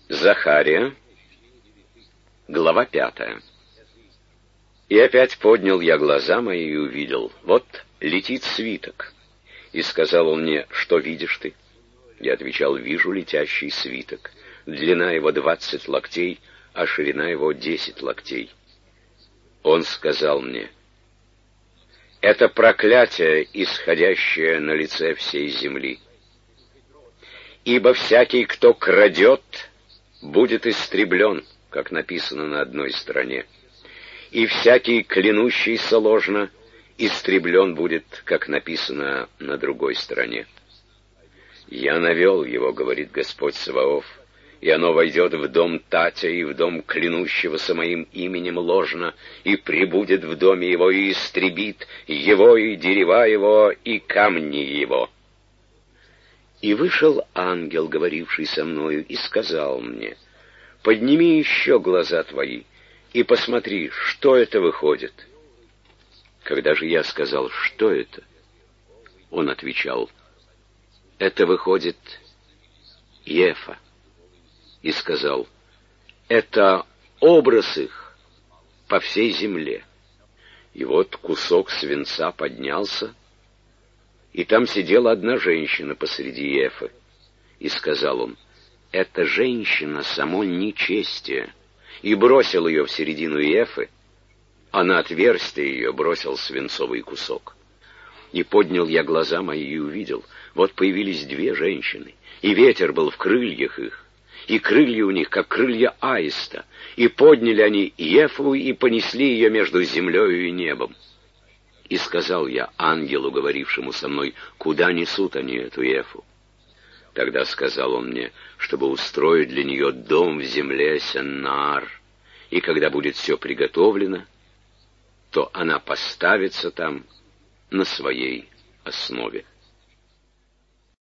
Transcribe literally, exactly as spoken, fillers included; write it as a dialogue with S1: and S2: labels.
S1: Захария, глава пятая. И опять поднял я глаза мои и увидел, вот летит свиток. И сказал он мне: что видишь ты? Я отвечал: вижу летящий свиток. Длина его двадцать локтей, а ширина его десять локтей. Он сказал мне: это проклятие, исходящее на лице всей земли. Ибо всякий, кто крадет, будет истреблен, как написано на одной стороне, и всякий, клянущийся ложно, истреблен будет, как написано на другой стороне. Я навел его, говорит Господь Саваоф, и оно войдет в дом Татя и в дом клянущегося моим именем ложно, и прибудет в доме его и истребит его и дерева его и камни его. И вышел ангел, говоривший со мною, и сказал мне: подними еще глаза твои и посмотри, что это выходит. Когда же я сказал: что это? Он отвечал: это выходит Ефа. И сказал: это образ их по всей земле. И вот кусок свинца поднялся, и там сидела одна женщина посреди Ефы. И сказал он: эта женщина само нечестие, и бросил ее в середину Ефы, а на отверстие ее бросил свинцовый кусок. И поднял я глаза мои и увидел, вот появились две женщины, и ветер был в крыльях их, и крылья у них, как крылья аиста, и подняли они Ефу и понесли ее между землею и небом. И сказал я ангелу, говорившему со мной: куда несут они эту Ефу? Тогда сказал он мне, чтобы устроить для нее дом в земле Сеннаар, и когда будет все приготовлено, то она поставится там на своей основе.